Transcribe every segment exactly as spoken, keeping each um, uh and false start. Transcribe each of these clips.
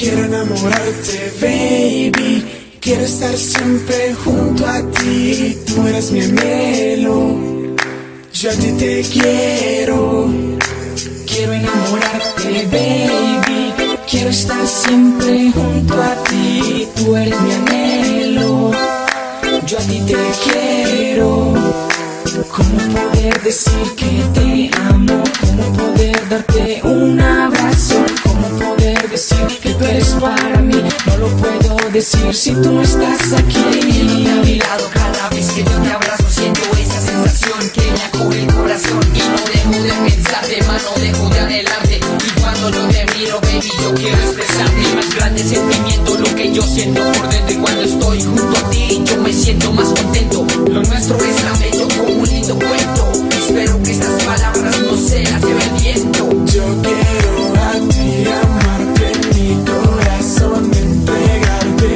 Quiero enamorarte, baby. Quiero estar siempre junto a ti. Tú eres mi anhelo, yo a ti te quiero. Quiero enamorarte, baby. Quiero estar siempre junto a ti. Tú eres mi anhelo, yo a ti te quiero. ¿Cómo poder decir que te amo? ¿Cómo poder darte un abrazo? ¿Cómo poder decir que tú eres para mí? No lo puedo decir si tú no estás aquí a mi lado. Cada vez que yo te abrazo siento esa sensación que me acoge el corazón. Y no dejo de pensarte, más no dejo de adelante. Y cuando yo te miro, baby, yo quiero expresar mi más grande sentimiento, lo que yo siento por dentro. Y cuando estoy junto a ti, yo me siento más contento. Lo nuestro es tan bello como un lindo cuento. Espero que estas palabras no se las lleve el viento. Yo quiero a ti amarte, mi corazón entregarte,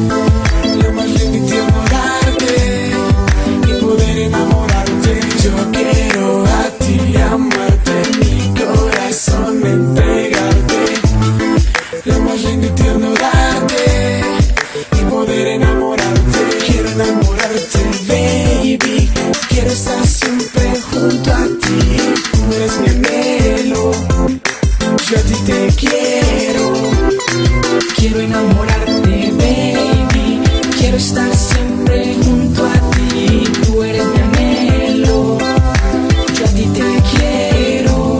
lo más lindo y tierno darte y poder enamorarte. Yo quiero a ti amarte, mi corazón entregarte, lo más lindo y tierno darte y poder enamorarte. Quiero enamorarte, baby. Quiero estar siempre junto a ti. Tú eres mi anhelo, yo a ti te quiero. Quiero enamorarte, baby. Quiero estar siempre junto a ti. Tú eres mi anhelo, yo a ti te quiero.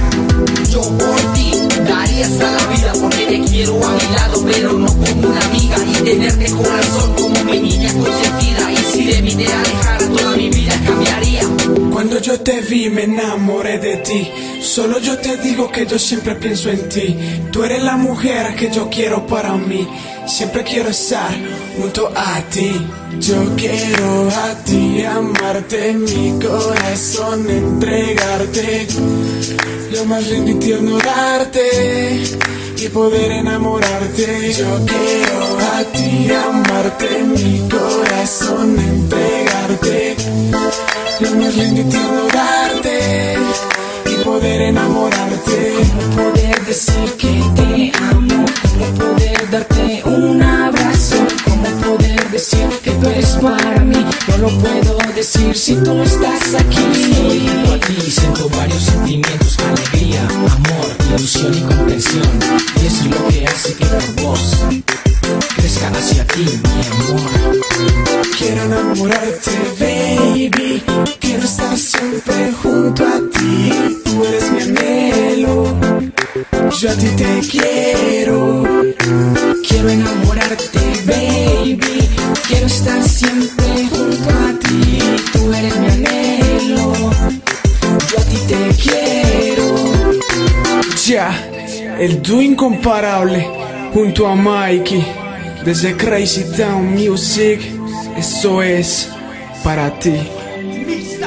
Yo por ti daría hasta la vida porque te quiero a mi lado, pero no como una amiga. Y tenerte corazón como mi niña consentida. Y si de mí te alejara, toda mi vida cambiaría. Cuando yo te vi me enamoré de ti. Solo yo te digo que yo siempre pienso en ti. Tú eres la mujer que yo quiero para mí. Siempre quiero estar junto a ti. Yo quiero a ti amarte, mi corazón entregarte, lo más lindo y tierno darte y poder enamorarte. Yo quiero a ti amarte, mi corazón entregarte, lo más lindo y tierno darte y poder enamorarte. ¿Cómo poder decir que te amo? ¿Cómo poder darte un abrazo? ¿Cómo poder decir que tú eres para mí? No lo puedo decir si tú no estás aquí. Estoy junto a ti, siento varios sentimientos: alegría, amor, ilusión y comprensión. Y eso es lo que hace que por vos crezca hacia ti, mi amor. Quiero enamorarte, baby. Quiero estar siempre junto a ti. Tú eres mi anhelo, yo a ti te quiero. Quiero enamorarte, baby. Quiero estar siempre junto a ti. Tú eres mi anhelo, yo a ti te quiero. Ya, el dúo incomparable junto a Mikey desde Crazy Town Music. Esto es para ti.